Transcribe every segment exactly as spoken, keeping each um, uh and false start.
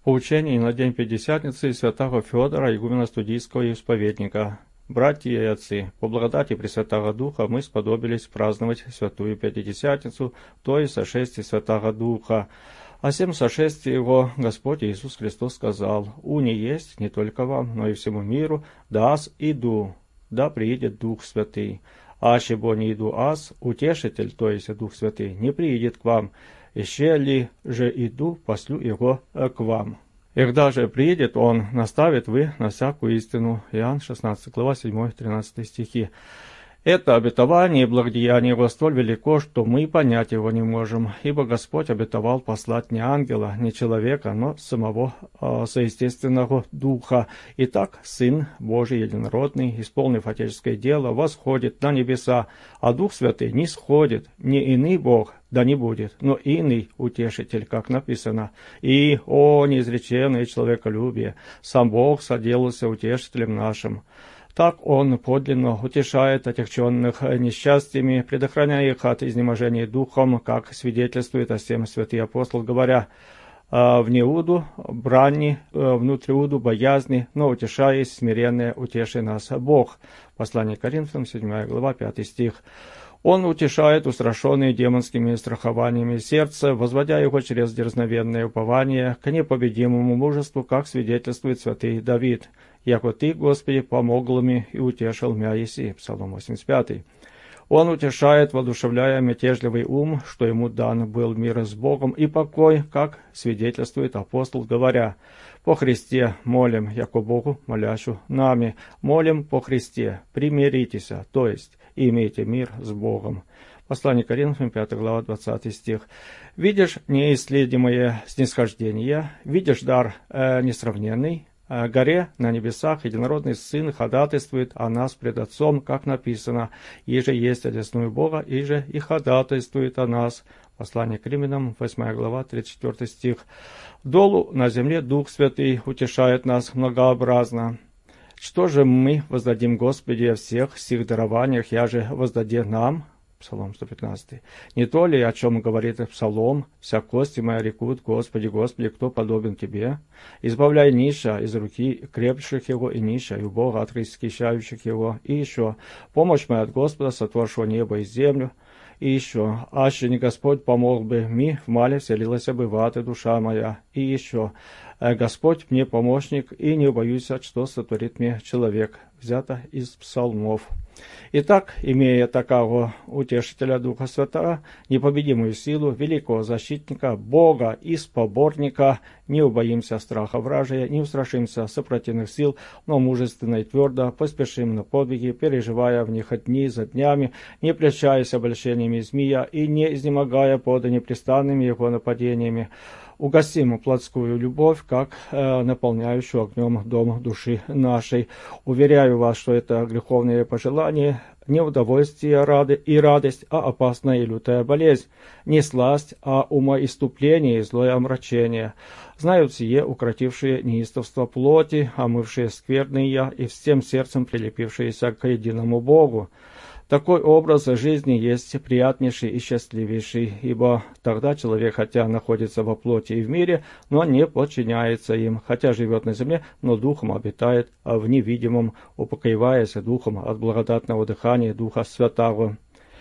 Поучение на день Пятидесятницы святого Федора, игумена Студийского и исповедника. Братья и отцы, по благодати Пресвятого Духа мы сподобились праздновать Святую Пятидесятницу, то есть сошествие Святого Духа. О сем сошествии Его Господь Иисус Христос сказал: «Уни есть не только вам, но и всему миру, да аз иду, да приидет Дух Святый. Аще бо не иду аз, утешитель, то есть Дух Святый, не приидет к вам, еще ли же иду, послю Его к вам. И когда же приедет Он, наставит вы на всякую истину». Иоанн шестнадцатая глава, седьмой-тринадцатый стихи. Это обетование и благодеяние Его столь велико, что мы понять его не можем, ибо Господь обетовал послать не ангела, не человека, но самого э, соестественного Духа. Итак, Сын Божий единородный, исполнив отеческое дело, восходит на небеса, а Дух Святый не сходит, не иный Бог, да не будет, но иный утешитель, как написано. И, о неизреченное человеколюбие, сам Бог соделался утешителем нашим. Так Он подлинно утешает отягченных несчастьями, предохраняя их от изнеможения духом, как свидетельствует о сем святый апостол, говоря: «В неуду брани, внутриуду боязни, но утешаясь смиренные, утеши нас Бог». Послание к Коринфянам, седьмая глава, пятый стих. Он утешает устрашенные демонскими страхованиями сердце, возводя его через дерзновенное упование к непобедимому мужеству, как свидетельствует святый Давид: «Яко Ты, Господи, помогл мне и утешил мя еси». Псалом восемьдесят пятый. Он утешает, воодушевляя мятежливый ум, что ему дан был мир с Богом и покой, как свидетельствует апостол, говоря: «По Христе молим, яко Богу молящу нами, молим по Христе, примиритесь, то есть имейте мир с Богом». Послание к Коринфянам, пятая глава, двадцатый стих. «Видишь неисследимое снисхождение, видишь дар э, несравненный, горе на небесах единородный Сын ходатайствует о нас пред Отцом, как написано: «Иже есть одесную Бога, иже и ходатайствует о нас». Послание к Римлянам, восьмая глава, тридцать четвёртый стих. «Долу на земле Дух Святый утешает нас многообразно. Что же мы воздадим Господи о всех сих дарованиях, я же воздаде нам?» Псалом сто пятнадцатый. «Не то ли, о чем говорит Псалом: вся кости моя рекут: Господи, Господи, кто подобен Тебе? Избавляй ниша из руки крепших его, и ниша, и у Бога от расхищающих его. И еще, помощь моя от Господа, сотворшего небо и землю. И еще, аще не Господь помог бы ми, в мале вселилась бы в ад и душа моя. И еще, Господь мне помощник, и не убоюсь, что сотворит мне человек». Взято из псалмов. Итак, имея такого утешителя Духа Святого, непобедимую силу, великого защитника, Бога и споборника, не убоимся страха вражия, не устрашимся сопротивных сил, но мужественно и твердо поспешим на подвиги, переживая в них дни за днями, не прельщаясь обольщениями змея и не изнемогая под непрестанными его нападениями. Угасим плотскую любовь, как э, наполняющую огнем дом души нашей. Уверяю вас, что это греховное пожелание, не удовольствие рады и радость, а опасная и лютая болезнь, не сласть, а умоиступление и злое омрачение. Знают сие укротившие неистовство плоти, омывшие скверный я и всем сердцем прилепившиеся к единому Богу. Такой образ жизни есть приятнейший и счастливейший, ибо тогда человек, хотя находится во плоти и в мире, но не подчиняется им, хотя живет на земле, но духом обитает в невидимом, упокоиваясь духом от благодатного дыхания Духа Святаго.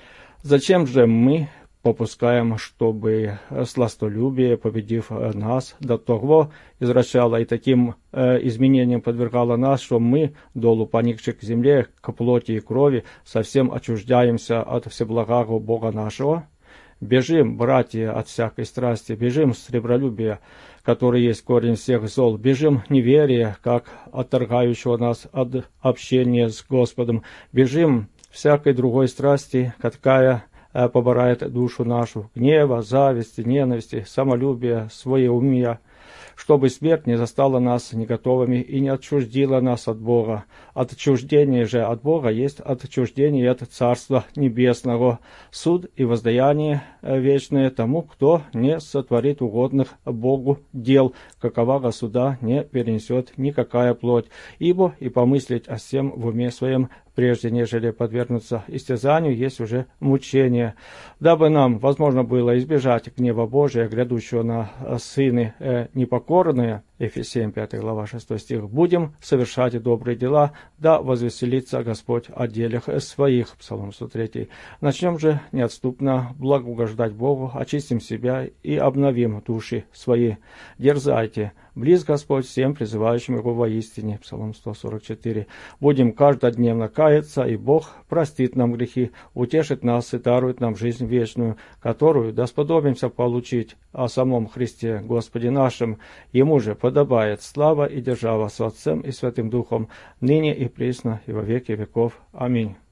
Зачем же мы попускаем, чтобы сластолюбие, победив нас, до того извращало и таким э, изменениям подвергало нас, что мы, долу поникших к земле, к плоти и крови, совсем отчуждаемся от всеблагого Бога нашего? Бежим, братья, от всякой страсти, бежим сребролюбия, который есть корень всех зол, бежим неверия, как отторгающего нас от общения с Господом, бежим всякой другой страсти, какая поборает душу нашу, гнева, зависти, ненависти, самолюбия, своеумия, чтобы смерть не застала нас не готовыми и не отчуждила нас от Бога. Отчуждение же от Бога есть отчуждение от Царства Небесного, суд и воздаяние вечное тому, кто не сотворит угодных Богу дел, какового суда не перенесет никакая плоть, ибо и помыслить о всем в уме своем, прежде нежели подвергнуться истязанию, есть уже мучение. Дабы нам возможно было избежать гнева Божия, грядущего на сыны э, непокорные, Ефесеям пятая глава шестой стих. «Будем совершать добрые дела, да возвеселится Господь о делах своих». Псалом сто три. Начнем же неотступно благоугождать Богу, очистим себя и обновим души свои. Дерзайте, близ Господь всем призывающим Его воистине. Псалом сто сорок четыре. Будем каждодневно каяться, и Бог простит нам грехи, утешит нас и дарует нам жизнь вечную, которую досподобимся получить о самом Христе Господе нашим. Ему же подобает слава и держава с Отцем и Святым Духом, ныне и присно и во веки веков. Аминь.